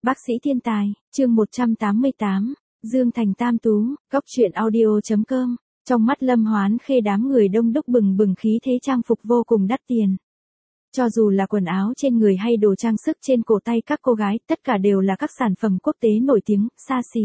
Bác sĩ thiên tài, chương 188, Dương Thành Tam Tú, Cóc truyện audio.com. Trong mắt Lâm Hoán Khê đám người đông đúc bừng bừng khí thế trang phục vô cùng đắt tiền. Cho dù là quần áo trên người hay đồ trang sức trên cổ tay các cô gái, tất cả đều là các sản phẩm quốc tế nổi tiếng, xa xỉ.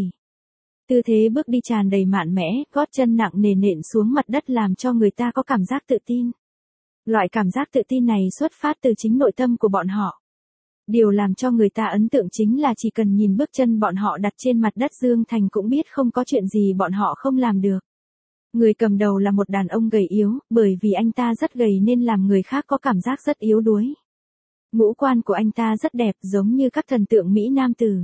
Tư thế bước đi tràn đầy mạn mẽ, gót chân nặng nề nện xuống mặt đất làm cho người ta có cảm giác tự tin. Loại cảm giác tự tin này xuất phát từ chính nội tâm của bọn họ. Điều làm cho người ta ấn tượng chính là chỉ cần nhìn bước chân bọn họ đặt trên mặt đất Dương Thành cũng biết không có chuyện gì bọn họ không làm được. Người cầm đầu là một đàn ông gầy yếu, bởi vì anh ta rất gầy nên làm người khác có cảm giác rất yếu đuối. Ngũ quan của anh ta rất đẹp giống như các thần tượng Mỹ nam tử.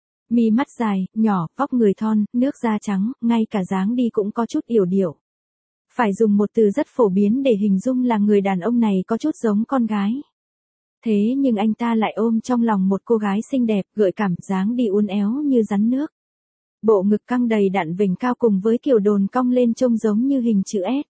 Mi mắt dài, nhỏ, vóc người thon, nước da trắng, ngay cả dáng đi cũng có chút yểu điệu. Phải dùng một từ rất phổ biến để hình dung là người đàn ông này có chút giống con gái. Thế nhưng anh ta lại ôm trong lòng một cô gái xinh đẹp, gợi cảm, dáng đi uốn éo như rắn nước. Bộ ngực căng đầy đặn vểnh cao cùng với kiểu đồn cong lên trông giống như hình chữ S.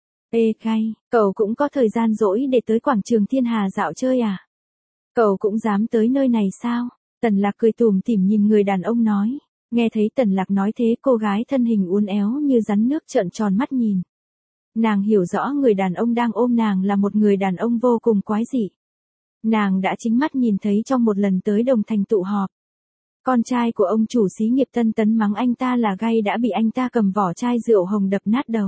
Ê cay, cậu cũng có thời gian rỗi để tới quảng trường Thiên Hà dạo chơi à? Cậu cũng dám tới nơi này sao? Tần Lạc cười tủm tỉm nhìn người đàn ông nói. Nghe thấy Tần Lạc nói thế, cô gái thân hình uốn éo như rắn nước trợn tròn mắt nhìn. Nàng hiểu rõ người đàn ông đang ôm nàng là một người đàn ông vô cùng quái dị. Nàng đã chính mắt nhìn thấy trong một lần tới Đồng Thành tụ họp. Con trai của ông chủ xí nghiệp Tân Tấn mắng anh ta là gay đã bị anh ta cầm vỏ chai rượu hồng đập nát đầu.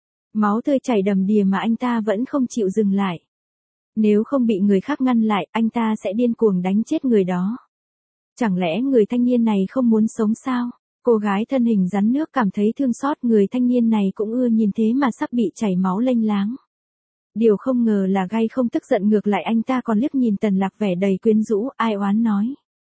Máu tươi chảy đầm đìa mà anh ta vẫn không chịu dừng lại. Nếu không bị người khác ngăn lại, anh ta sẽ điên cuồng đánh chết người đó. Chẳng lẽ người thanh niên này không muốn sống sao? Cô gái thân hình rắn nước cảm thấy thương xót, người thanh niên này cũng ưa nhìn thế mà sắp bị chảy máu lênh láng. Điều không ngờ là gay không tức giận, ngược lại anh ta còn liếc nhìn Tần Lạc vẻ đầy quyến rũ, ai oán nói.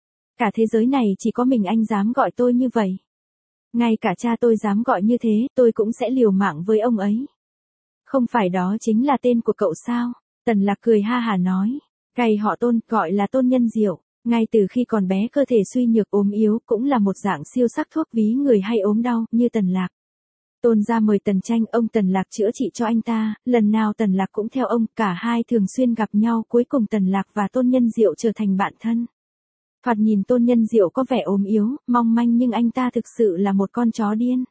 Cả thế giới này chỉ có mình anh dám gọi tôi như vậy. Ngay cả cha tôi dám gọi như thế, tôi cũng sẽ liều mạng với ông ấy. Không phải đó chính là tên của cậu sao? Tần Lạc cười ha hả nói. Gay họ Tôn, gọi là Tôn Nhân Diệu. Ngay từ khi còn bé cơ thể suy nhược ốm yếu cũng là một dạng siêu sắc thuốc ví người hay ốm đau như Tần Lạc. Tôn gia mời Tần Tranh, ông Tần Lạc chữa trị cho anh ta, lần nào Tần Lạc cũng theo ông, cả hai thường xuyên gặp nhau, cuối cùng Tần Lạc và Tôn Nhân Diệu trở thành bạn thân. Thoạt nhìn Tôn Nhân Diệu có vẻ ốm yếu, mong manh nhưng anh ta thực sự là một con chó điên.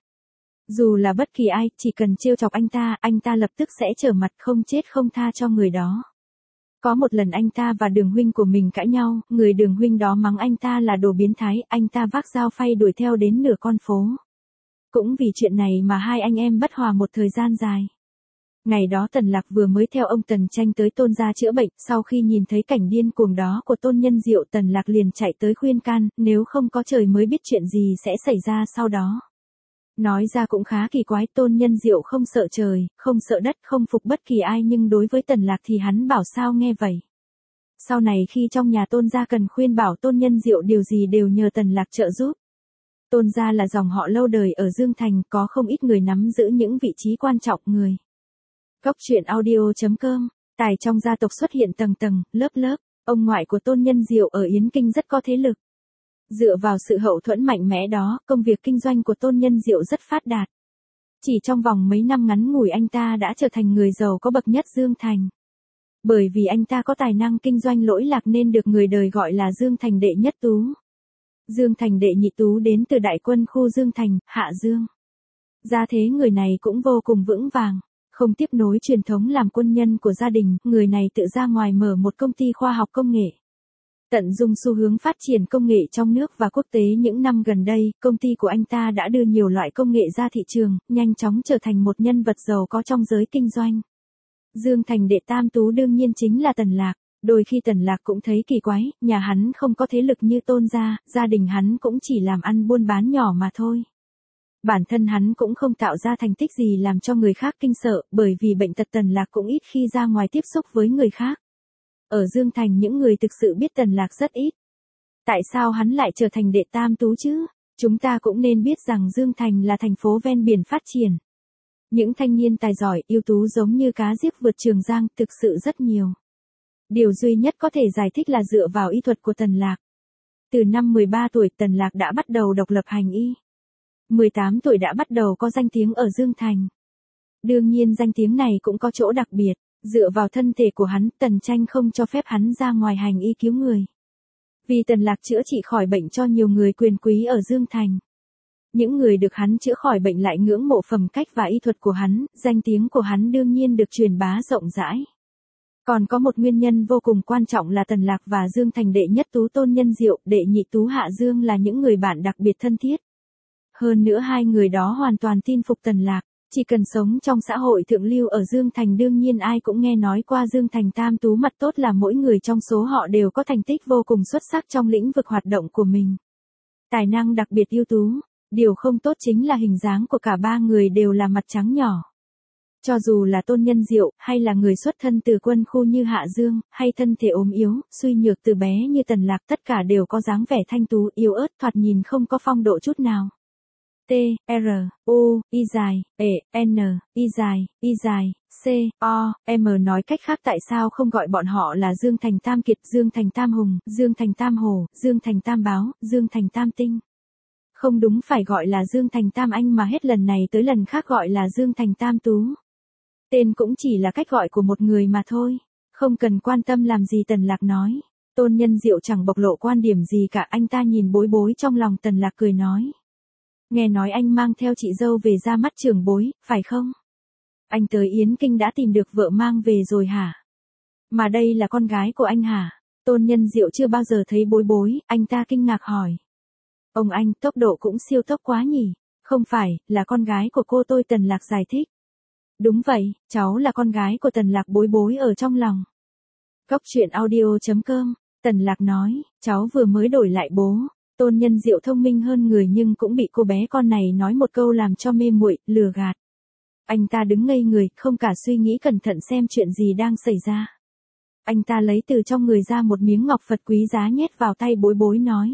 Dù là bất kỳ ai, chỉ cần trêu chọc anh ta lập tức sẽ trở mặt không chết không tha cho người đó. Có một lần anh ta và Đường huynh của mình cãi nhau, người Đường huynh đó mắng anh ta là đồ biến thái, anh ta vác dao phay đuổi theo đến nửa con phố. Cũng vì chuyện này mà hai anh em bất hòa một thời gian dài. Ngày đó Tần Lạc vừa mới theo ông Tần Tranh tới Tôn gia chữa bệnh, sau khi nhìn thấy cảnh điên cuồng đó của Tôn Nhân Diệu, Tần Lạc liền chạy tới khuyên can, nếu không có trời mới biết chuyện gì sẽ xảy ra sau đó. Nói ra cũng khá kỳ quái, Tôn Nhân Diệu không sợ trời, không sợ đất, không phục bất kỳ ai, nhưng đối với Tần Lạc thì hắn bảo sao nghe vậy. Sau này khi trong nhà Tôn gia cần khuyên bảo Tôn Nhân Diệu điều gì đều nhờ Tần Lạc trợ giúp. Tôn gia là dòng họ lâu đời ở Dương Thành, có không ít người nắm giữ những vị trí quan trọng người. Cóc truyện audio.com, tài trong gia tộc xuất hiện tầng tầng, lớp lớp, ông ngoại của Tôn Nhân Diệu ở Yến Kinh rất có thế lực. Dựa vào sự hậu thuẫn mạnh mẽ đó, công việc kinh doanh của Tôn Nhân Diệu rất phát đạt. Chỉ trong vòng mấy năm ngắn ngủi anh ta đã trở thành người giàu có bậc nhất Dương Thành. Bởi vì anh ta có tài năng kinh doanh lỗi lạc nên được người đời gọi là Dương Thành đệ nhất tú. Dương Thành đệ nhị tú đến từ đại quân khu Dương Thành, Hạ Dương. Gia thế người này cũng vô cùng vững vàng, không tiếp nối truyền thống làm quân nhân của gia đình, người này tự ra ngoài mở một công ty khoa học công nghệ. Tận dụng xu hướng phát triển công nghệ trong nước và quốc tế những năm gần đây, công ty của anh ta đã đưa nhiều loại công nghệ ra thị trường, nhanh chóng trở thành một nhân vật giàu có trong giới kinh doanh. Dương Thành đệ tam tú đương nhiên chính là Tần Lạc. Đôi khi Tần Lạc cũng thấy kỳ quái, nhà hắn không có thế lực như Tôn gia, gia đình hắn cũng chỉ làm ăn buôn bán nhỏ mà thôi. Bản thân hắn cũng không tạo ra thành tích gì làm cho người khác kinh sợ, bởi vì bệnh tật Tần Lạc cũng ít khi ra ngoài tiếp xúc với người khác. Ở Dương Thành những người thực sự biết Tần Lạc rất ít. Tại sao hắn lại trở thành đệ tam tú chứ? Chúng ta cũng nên biết rằng Dương Thành là thành phố ven biển phát triển. Những thanh niên tài giỏi, ưu tú giống như cá giết vượt Trường Giang, thực sự rất nhiều. Điều duy nhất có thể giải thích là dựa vào y thuật của Tần Lạc. Từ năm 13 tuổi Tần Lạc đã bắt đầu độc lập hành y. 18 tuổi đã bắt đầu có danh tiếng ở Dương Thành. Đương nhiên danh tiếng này cũng có chỗ đặc biệt, dựa vào thân thể của hắn, Tần Tranh không cho phép hắn ra ngoài hành y cứu người. Vì Tần Lạc chữa trị khỏi bệnh cho nhiều người quyền quý ở Dương Thành. Những người được hắn chữa khỏi bệnh lại ngưỡng mộ phẩm cách và y thuật của hắn, danh tiếng của hắn đương nhiên được truyền bá rộng rãi. Còn có một nguyên nhân vô cùng quan trọng là Tần Lạc và Dương Thành đệ nhất tú Tôn Nhân Diệu, đệ nhị tú Hạ Dương là những người bạn đặc biệt thân thiết. Hơn nữa hai người đó hoàn toàn tin phục Tần Lạc, chỉ cần sống trong xã hội thượng lưu ở Dương Thành đương nhiên ai cũng nghe nói qua Dương Thành tam tú mặt tốt là mỗi người trong số họ đều có thành tích vô cùng xuất sắc trong lĩnh vực hoạt động của mình. Tài năng đặc biệt ưu tú, điều không tốt chính là hình dáng của cả ba người đều là mặt trắng nhỏ. Cho dù là Tôn Nhân Diệu, hay là người xuất thân từ quân khu như Hạ Dương, hay thân thể ốm yếu, suy nhược từ bé như Tần Lạc tất cả đều có dáng vẻ thanh tú, yếu ớt thoạt nhìn không có phong độ chút nào. T, R, U, Y dài, E, N, Y dài, C, O, M nói cách khác tại sao không gọi bọn họ là Dương Thành Tam Kiệt, Dương Thành Tam Hùng, Dương Thành Tam Hổ, Dương Thành Tam Báo, Dương Thành Tam Tinh. Không đúng phải gọi là Dương Thành Tam Anh mà hết lần này tới lần khác gọi là Dương Thành Tam Tú. Tên cũng chỉ là cách gọi của một người mà thôi, không cần quan tâm làm gì Tần Lạc nói. Tôn Nhân Diệu chẳng bộc lộ quan điểm gì cả, anh ta nhìn Bối Bối trong lòng Tần Lạc cười nói. Nghe nói anh mang theo chị dâu về ra mắt trưởng bối, phải không? Anh tới Yến Kinh đã tìm được vợ mang về rồi hả? Mà đây là con gái của anh hả? Tôn Nhân Diệu chưa bao giờ thấy Bối Bối, anh ta kinh ngạc hỏi. Ông anh, tốc độ cũng siêu tốc quá nhỉ? Không phải, là con gái của cô tôi Tần Lạc giải thích. Đúng vậy, cháu là con gái của Tần Lạc. Bối Bối ở trong lòng. Góc truyện audio.com, Tần Lạc nói, cháu vừa mới đổi lại bố. Tôn Nhân Diệu thông minh hơn người nhưng cũng bị cô bé con này nói một câu làm cho mê muội, lừa gạt. Anh ta đứng ngây người, không cả suy nghĩ cẩn thận xem chuyện gì đang xảy ra. Anh ta lấy từ trong người ra một miếng ngọc Phật quý giá nhét vào tay Bối Bối nói.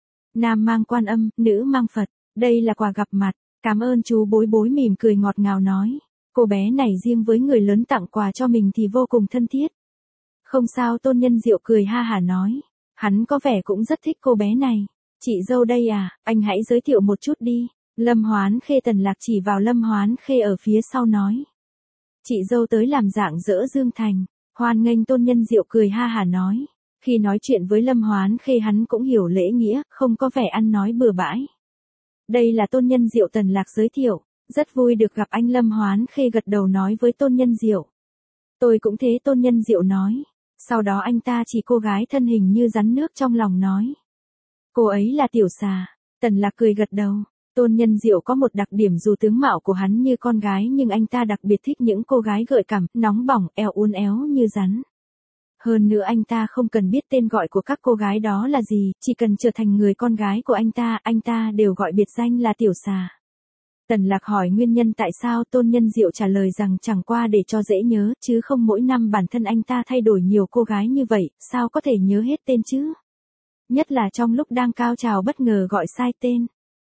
Nam mang Quan Âm, nữ mang Phật, đây là quà gặp mặt, cảm ơn chú. Bối Bối mỉm cười ngọt ngào nói. Cô bé này riêng với người lớn tặng quà cho mình thì vô cùng thân thiết. Không sao. Tôn Nhân Diệu cười ha hả nói. Hắn có vẻ cũng rất thích cô bé này. Chị dâu đây à, anh hãy giới thiệu một chút đi. Lâm Hoán Khê. Tần Lạc chỉ vào Lâm Hoán Khê ở phía sau nói. Chị dâu tới làm dạng dỡ Dương Thành. Hoan nghênh. Tôn Nhân Diệu cười ha hả nói. Khi nói chuyện với Lâm Hoán Khê hắn cũng hiểu lễ nghĩa, không có vẻ ăn nói bừa bãi. Đây là Tôn Nhân Diệu. Tần Lạc giới thiệu. Rất vui được gặp anh. Lâm Hoán Khê gật đầu nói với Tôn Nhân Diệu. Tôi cũng thế. Tôn Nhân Diệu nói. Sau đó anh ta chỉ cô gái thân hình như rắn nước trong lòng nói. Cô ấy là Tiểu Xà. Tần Lạc cười gật đầu. Tôn Nhân Diệu có một đặc điểm dù tướng mạo của hắn như con gái nhưng anh ta đặc biệt thích những cô gái gợi cảm, nóng bỏng, eo uốn éo như rắn. Hơn nữa anh ta không cần biết tên gọi của các cô gái đó là gì, chỉ cần trở thành người con gái của anh ta đều gọi biệt danh là Tiểu Xà. Tần Lạc hỏi nguyên nhân tại sao. Tôn Nhân Diệu trả lời rằng chẳng qua để cho dễ nhớ, chứ không mỗi năm bản thân anh ta thay đổi nhiều cô gái như vậy, sao có thể nhớ hết tên chứ? Nhất là trong lúc đang cao trào bất ngờ gọi sai tên.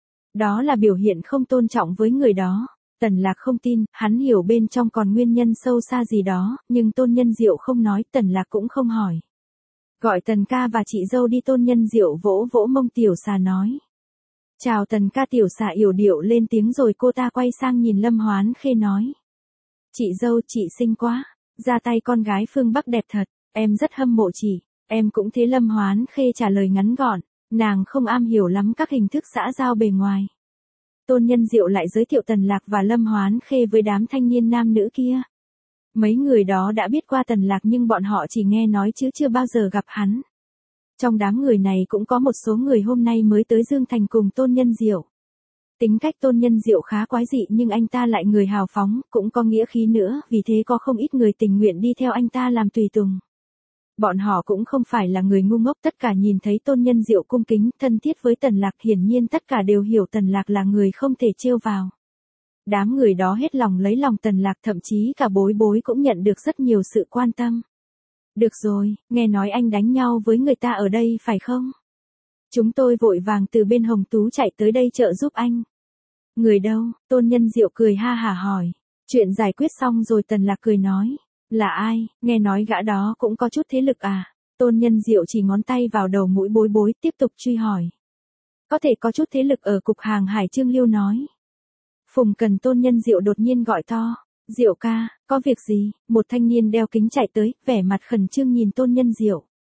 Đó là biểu hiện không tôn trọng với người đó. Tần Lạc không tin, hắn hiểu bên trong còn nguyên nhân sâu xa gì đó, nhưng Tôn Nhân Diệu không nói, Tần Lạc cũng không hỏi. Gọi Tần ca và chị dâu đi. Tôn Nhân Diệu vỗ vỗ mông Tiểu Xà nói. Chào Tần ca. Tiểu Xà yểu điệu lên tiếng rồi cô ta quay sang nhìn Lâm Hoán Khê nói. Chị dâu, chị xinh quá, ra tay con gái phương Bắc đẹp thật, em rất hâm mộ chị. Em cũng thế. Lâm Hoán Khê trả lời ngắn gọn, nàng không am hiểu lắm các hình thức xã giao bề ngoài. Tôn Nhân Diệu lại giới thiệu Tần Lạc và Lâm Hoán Khê với đám thanh niên nam nữ kia. Mấy người đó đã biết qua Tần Lạc nhưng bọn họ chỉ nghe nói chứ chưa bao giờ gặp hắn. Trong đám người này cũng có một số người hôm nay mới tới Dương Thành cùng Tôn Nhân Diệu. Tính cách Tôn Nhân Diệu khá quái dị nhưng anh ta lại người hào phóng, cũng có nghĩa khí nữa, vì thế có không ít người tình nguyện đi theo anh ta làm tùy tùng. Bọn họ cũng không phải là người ngu ngốc, tất cả nhìn thấy Tôn Nhân Diệu cung kính, thân thiết với Tần Lạc, hiển nhiên tất cả đều hiểu Tần Lạc là người không thể trêu vào. Đám người đó hết lòng lấy lòng Tần Lạc, thậm chí cả Bối Bối cũng nhận được rất nhiều sự quan tâm. Được rồi, nghe nói anh đánh nhau với người ta ở đây phải không? Chúng tôi vội vàng từ bên Hồng Tú chạy tới đây trợ giúp anh. Người đâu? Tôn Nhân Diệu cười ha hả hỏi. Chuyện giải quyết xong rồi. Tần Lạc cười nói. Là ai? Nghe nói gã đó cũng có chút thế lực à? Tôn Nhân Diệu chỉ ngón tay vào đầu mũi Bối Bối tiếp tục truy hỏi. Có thể có chút thế lực ở cục hàng hải. Trương Liêu nói. Phùng Cần. Tôn Nhân Diệu đột nhiên gọi to. Diệu ca, có việc gì? Một thanh niên đeo kính chạy tới, vẻ mặt khẩn trương nhìn Tôn Nhân Diệu.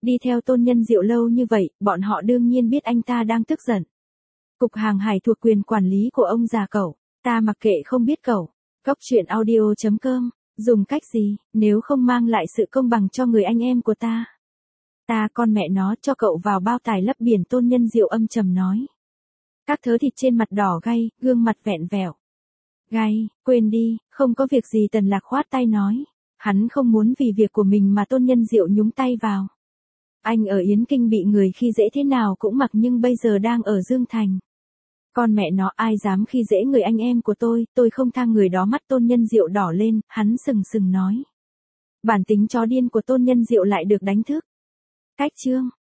Đi theo Tôn Nhân Diệu lâu như vậy, bọn họ đương nhiên biết anh ta đang tức giận. Cục hàng hải thuộc quyền quản lý của ông già cẩu, ta mặc kệ không biết cẩu. Góc chuyện audio.com, dùng cách gì, nếu không mang lại sự công bằng cho người anh em của ta. Ta con mẹ nó cho cậu vào bao tải lấp biển, Tôn Nhân Diệu âm trầm nói. Các thớ thịt trên mặt đỏ gay, gương mặt vẹn vẹo. Gay, quên đi, không có việc gì. Tần Lạc khoát tay nói. Hắn không muốn vì việc của mình mà Tôn Nhân Diệu nhúng tay vào. Anh ở Yến Kinh bị người khi dễ thế nào cũng mặc, nhưng bây giờ đang ở Dương Thành. Con mẹ nó, ai dám khi dễ người anh em của tôi không tha người đó. Mắt Tôn Nhân Diệu đỏ lên, hắn sừng sừng nói. Bản tính chó điên của Tôn Nhân Diệu lại được đánh thức. Cách chương